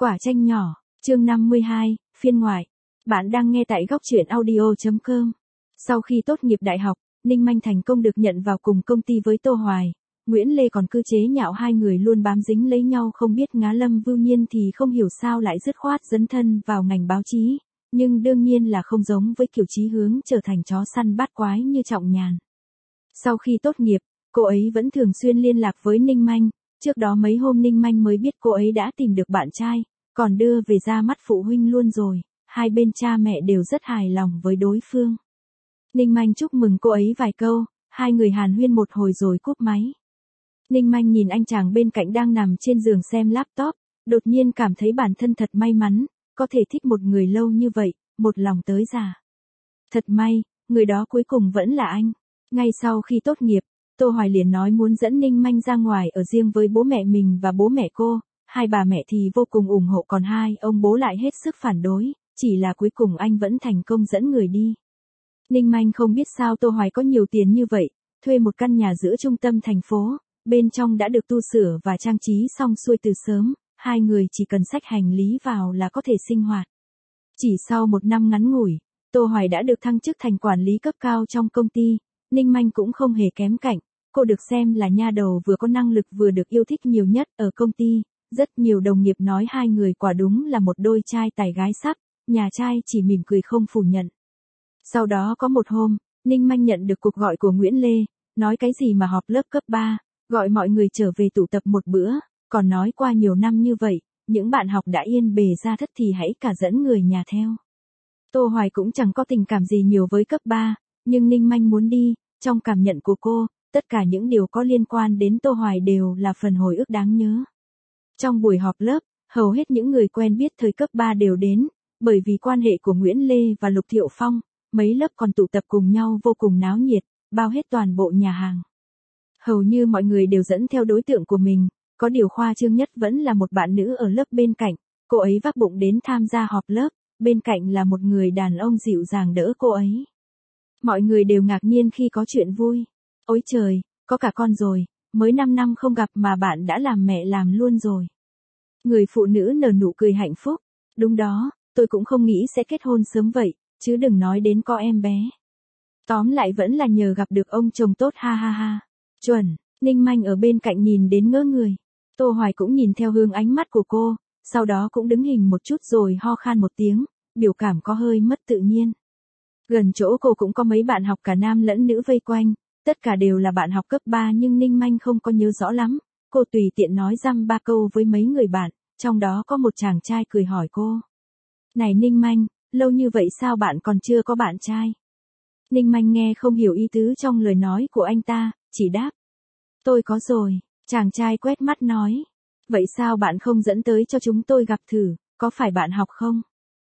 Quả chanh nhỏ, chương 52, phiên ngoại. Bạn đang nghe tại góc truyện audio.com. Sau khi tốt nghiệp đại học, Ninh Manh thành công được nhận vào cùng công ty với Tô Hoài. Nguyễn Lê còn cứ chế nhạo hai người luôn bám dính lấy nhau không biết ngá. Lâm Vưu Nhiên thì không hiểu sao lại dứt khoát dấn thân vào ngành báo chí, nhưng đương nhiên là không giống với kiểu chí hướng trở thành chó săn bát quái như Trọng Nhàn. Sau khi tốt nghiệp, cô ấy vẫn thường xuyên liên lạc với Ninh Manh. Trước đó mấy hôm Ninh Manh mới biết cô ấy đã tìm được bạn trai, còn đưa về ra mắt phụ huynh luôn rồi. Hai bên cha mẹ đều rất hài lòng với đối phương. Ninh Manh chúc mừng cô ấy vài câu, hai người hàn huyên một hồi rồi cúp máy. Ninh Manh nhìn anh chàng bên cạnh đang nằm trên giường xem laptop, đột nhiên cảm thấy bản thân thật may mắn, có thể thích một người lâu như vậy, một lòng tới già. Thật may, người đó cuối cùng vẫn là anh. Ngay sau khi tốt nghiệp, Tô Hoài liền nói muốn dẫn Ninh Manh ra ngoài ở riêng với bố mẹ mình và bố mẹ cô. Hai bà mẹ thì vô cùng ủng hộ, còn hai ông bố lại hết sức phản đối, chỉ là cuối cùng anh vẫn thành công dẫn người đi. Ninh Manh không biết sao Tô Hoài có nhiều tiền như vậy, thuê một căn nhà giữa trung tâm thành phố, bên trong đã được tu sửa và trang trí xong xuôi từ sớm, hai người chỉ cần xách hành lý vào là có thể sinh hoạt. Chỉ sau một năm ngắn ngủi, Tô Hoài đã được thăng chức thành quản lý cấp cao trong công ty. Ninh Manh cũng không hề kém cạnh, cô được xem là nha đầu vừa có năng lực vừa được yêu thích nhiều nhất ở công ty. Rất nhiều đồng nghiệp nói hai người quả đúng là một đôi trai tài gái sắc, nhà trai chỉ mỉm cười không phủ nhận. Sau đó có một hôm, Ninh Manh nhận được cuộc gọi của Nguyễn Lê, nói cái gì mà họp lớp cấp 3, gọi mọi người trở về tụ tập một bữa, còn nói qua nhiều năm như vậy, những bạn học đã yên bề ra thất thì hãy cả dẫn người nhà theo. Tô Hoài cũng chẳng có tình cảm gì nhiều với cấp 3, nhưng Ninh Manh muốn đi, trong cảm nhận của cô, tất cả những điều có liên quan đến Tô Hoài đều là phần hồi ức đáng nhớ. Trong buổi họp lớp, hầu hết những người quen biết thời cấp 3 đều đến, bởi vì quan hệ của Nguyễn Lê và Lục Thiệu Phong, mấy lớp còn tụ tập cùng nhau vô cùng náo nhiệt, bao hết toàn bộ nhà hàng. Hầu như mọi người đều dẫn theo đối tượng của mình, có điều khoa trương nhất vẫn là một bạn nữ ở lớp bên cạnh, cô ấy vác bụng đến tham gia họp lớp, bên cạnh là một người đàn ông dịu dàng đỡ cô ấy. Mọi người đều ngạc nhiên khi có chuyện vui. Ôi trời, có cả con rồi, mới 5 năm không gặp mà bạn đã làm mẹ làm luôn rồi. Người phụ nữ nở nụ cười hạnh phúc. Đúng đó, tôi cũng không nghĩ sẽ kết hôn sớm vậy, chứ đừng nói đến có em bé. Tóm lại vẫn là nhờ gặp được ông chồng tốt, ha ha ha. Chuẩn, Ninh Manh ở bên cạnh nhìn đến ngỡ người. Tô Hoài cũng nhìn theo hướng ánh mắt của cô, sau đó cũng đứng hình một chút rồi ho khan một tiếng, biểu cảm có hơi mất tự nhiên. Gần chỗ cô cũng có mấy bạn học cả nam lẫn nữ vây quanh, tất cả đều là bạn học cấp 3 nhưng Ninh Manh không có nhớ rõ lắm. Cô tùy tiện nói dăm ba câu với mấy người bạn, trong đó có một chàng trai cười hỏi cô. Này Ninh Manh, lâu như vậy sao bạn còn chưa có bạn trai? Ninh Manh nghe không hiểu ý tứ trong lời nói của anh ta, chỉ đáp. Tôi có rồi, chàng trai quét mắt nói. Vậy sao bạn không dẫn tới cho chúng tôi gặp thử, có phải bạn học không?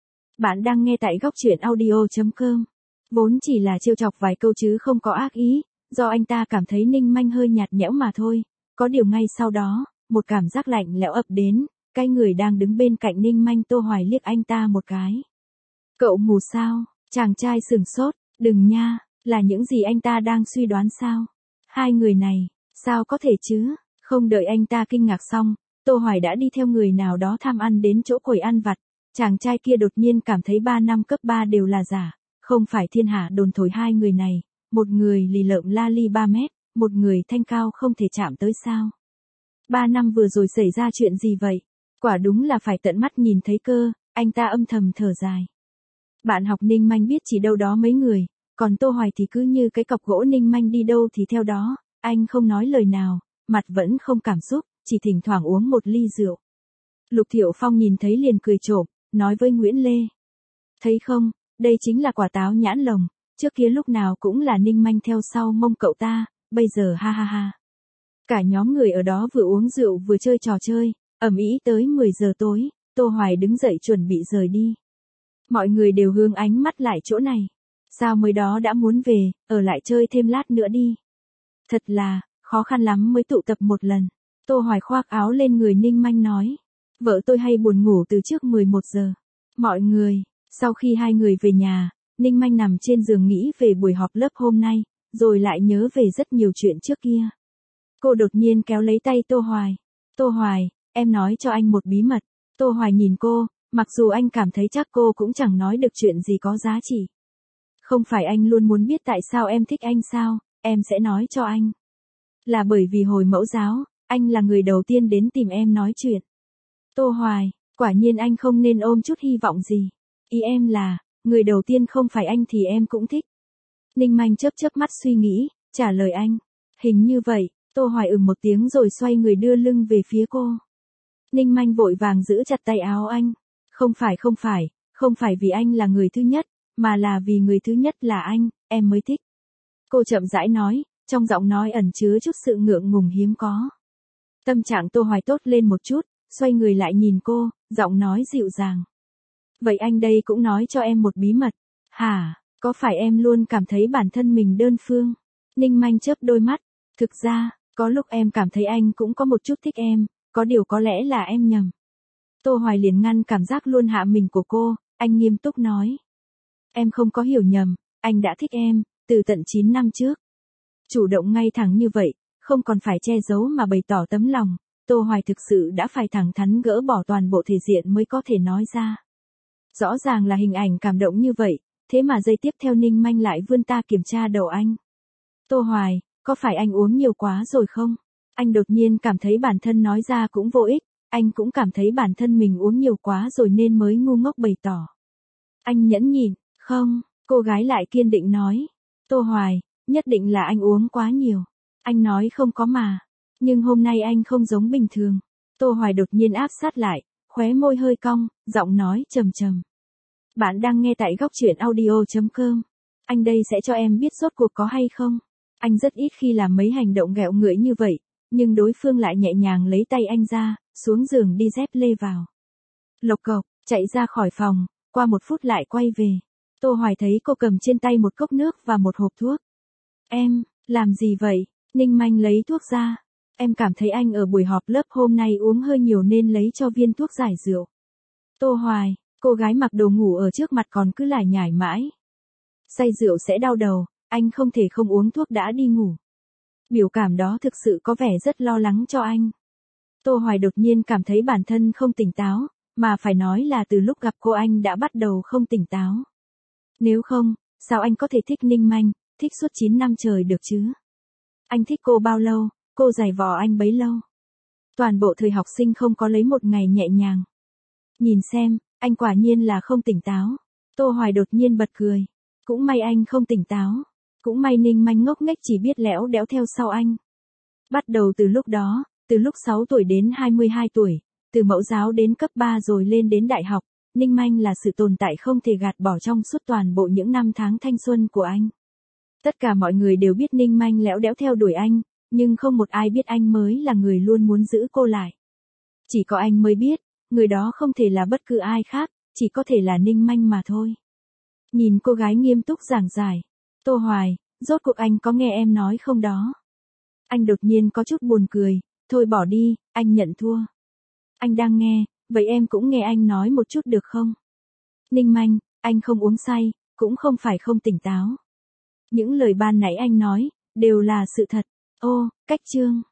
Bạn đang nghe tại góc truyện audio.com. Vốn chỉ là trêu chọc vài câu chứ không có ác ý, do anh ta cảm thấy Ninh Manh hơi nhạt nhẽo mà thôi. Có điều ngay sau đó, một cảm giác lạnh lẽo ập đến, cái người đang đứng bên cạnh Ninh Manh. Tô Hoài liếc anh ta một cái. Cậu mù sao? Chàng trai sửng sốt, đừng nha, là những gì anh ta đang suy đoán sao? Hai người này, sao có thể chứ? Không đợi anh ta kinh ngạc xong, Tô Hoài đã đi theo người nào đó tham ăn đến chỗ quầy ăn vặt. Chàng trai kia đột nhiên cảm thấy 3 năm cấp 3 đều là giả, không phải thiên hạ đồn thổi hai người này, một người lì lợm la li 3 mét, một người thanh cao không thể chạm tới sao. 3 năm vừa rồi xảy ra chuyện gì vậy? Quả đúng là phải tận mắt nhìn thấy cơ, anh ta âm thầm thở dài. Bạn học Ninh Manh biết chỉ đâu đó mấy người, còn Tô Hoài thì cứ như cái cọc gỗ, Ninh Manh đi đâu thì theo đó, anh không nói lời nào, mặt vẫn không cảm xúc, chỉ thỉnh thoảng uống một ly rượu. Lục Thiệu Phong nhìn thấy liền cười trộm, nói với Nguyễn Lê. Thấy không, đây chính là quả táo nhãn lồng, trước kia lúc nào cũng là Ninh Manh theo sau mông cậu ta, bây giờ ha ha ha. Cả nhóm người ở đó vừa uống rượu vừa chơi trò chơi, ầm ĩ tới 10 giờ tối, Tô Hoài đứng dậy chuẩn bị rời đi. Mọi người đều hướng ánh mắt lại chỗ này. Sao mới đó đã muốn về, ở lại chơi thêm lát nữa đi. Thật là, khó khăn lắm mới tụ tập một lần. Tô Hoài khoác áo lên người Ninh Manh nói. Vợ tôi hay buồn ngủ từ trước 11 giờ. Mọi người, sau khi hai người về nhà, Ninh Manh nằm trên giường nghĩ về buổi họp lớp hôm nay, rồi lại nhớ về rất nhiều chuyện trước kia. Cô đột nhiên kéo lấy tay Tô Hoài. Tô Hoài, em nói cho anh một bí mật. Tô Hoài nhìn cô, mặc dù anh cảm thấy chắc cô cũng chẳng nói được chuyện gì có giá trị. Không phải anh luôn muốn biết tại sao em thích anh sao, em sẽ nói cho anh. Là bởi vì hồi mẫu giáo, anh là người đầu tiên đến tìm em nói chuyện. Tô Hoài, quả nhiên anh không nên ôm chút hy vọng gì. Ý em là, người đầu tiên không phải anh thì em cũng thích. Ninh Manh chớp chớp mắt suy nghĩ, trả lời anh. Hình như vậy, Tô Hoài một tiếng rồi xoay người đưa lưng về phía cô. Ninh Manh vội vàng giữ chặt tay áo anh. Không phải vì anh là người thứ nhất, mà là vì người thứ nhất là anh, em mới thích. Cô chậm rãi nói, trong giọng nói ẩn chứa chút sự ngượng ngùng hiếm có. Tâm trạng Tô Hoài tốt lên một chút, xoay người lại nhìn cô, giọng nói dịu dàng. Vậy anh đây cũng nói cho em một bí mật. Hả, có phải em luôn cảm thấy bản thân mình đơn phương? Ninh Manh chớp đôi mắt. Thực ra, có lúc em cảm thấy anh cũng có một chút thích em, có điều có lẽ là em nhầm. Tô Hoài liền ngăn cảm giác luôn hạ mình của cô, anh nghiêm túc nói. Em không có hiểu nhầm, anh đã thích em, từ tận 9 năm trước. Chủ động ngay thẳng như vậy, không còn phải che giấu mà bày tỏ tấm lòng, Tô Hoài thực sự đã phải thẳng thắn gỡ bỏ toàn bộ thể diện mới có thể nói ra. Rõ ràng là hình ảnh cảm động như vậy, thế mà giây tiếp theo Ninh Manh lại vươn ta kiểm tra đầu anh. Tô Hoài, có phải anh uống nhiều quá rồi không? Anh đột nhiên cảm thấy bản thân nói ra cũng vô ích, anh cũng cảm thấy bản thân mình uống nhiều quá rồi nên mới ngu ngốc bày tỏ. Anh nhẫn nhịn, không, cô gái lại kiên định nói. Tô Hoài, nhất định là anh uống quá nhiều. Anh nói không có mà. Nhưng hôm nay anh không giống bình thường. Tô Hoài đột nhiên áp sát lại, khóe môi hơi cong, giọng nói trầm trầm. Bạn đang nghe tại góc truyện audio.com. Anh đây sẽ cho em biết rốt cuộc có hay không. Anh rất ít khi làm mấy hành động ghẹo ngưỡi như vậy, nhưng đối phương lại nhẹ nhàng lấy tay anh ra, xuống giường đi dép lê vào. Lộc cộc, chạy ra khỏi phòng, qua 1 phút lại quay về. Tô Hoài thấy cô cầm trên tay một cốc nước và một hộp thuốc. Em, làm gì vậy? Ninh Manh lấy thuốc ra. Em cảm thấy anh ở buổi họp lớp hôm nay uống hơi nhiều nên lấy cho viên thuốc giải rượu. Tô Hoài, cô gái mặc đồ ngủ ở trước mặt còn cứ lải nhải mãi. Say rượu sẽ đau đầu, anh không thể không uống thuốc đã đi ngủ. Biểu cảm đó thực sự có vẻ rất lo lắng cho anh. Tô Hoài đột nhiên cảm thấy bản thân không tỉnh táo, mà phải nói là từ lúc gặp cô anh đã bắt đầu không tỉnh táo. Nếu không, sao anh có thể thích Ninh Manh, thích suốt 9 năm trời được chứ? Anh thích cô bao lâu, cô giày vò anh bấy lâu. Toàn bộ thời học sinh không có lấy một ngày nhẹ nhàng. Nhìn xem, anh quả nhiên là không tỉnh táo. Tô Hoài đột nhiên bật cười. Cũng may anh không tỉnh táo. Cũng may Ninh Manh ngốc nghếch chỉ biết lẽo đẽo theo sau anh. Bắt đầu từ lúc đó, từ lúc 6 tuổi đến 22 tuổi, từ mẫu giáo đến cấp 3 rồi lên đến đại học, Ninh Manh là sự tồn tại không thể gạt bỏ trong suốt toàn bộ những năm tháng thanh xuân của anh. Tất cả mọi người đều biết Ninh Manh lẽo đẽo theo đuổi anh, nhưng không một ai biết anh mới là người luôn muốn giữ cô lại. Chỉ có anh mới biết, người đó không thể là bất cứ ai khác, chỉ có thể là Ninh Manh mà thôi. Nhìn cô gái nghiêm túc giảng giải. Tô Hoài, rốt cuộc anh có nghe em nói không đó? Anh đột nhiên có chút buồn cười. Thôi bỏ đi, anh nhận thua. Anh đang nghe, vậy em cũng nghe anh nói một chút được không? Ninh Manh, anh không uống say, cũng không phải không tỉnh táo. Những lời ban nãy anh nói, đều là sự thật. Ô, cách chương.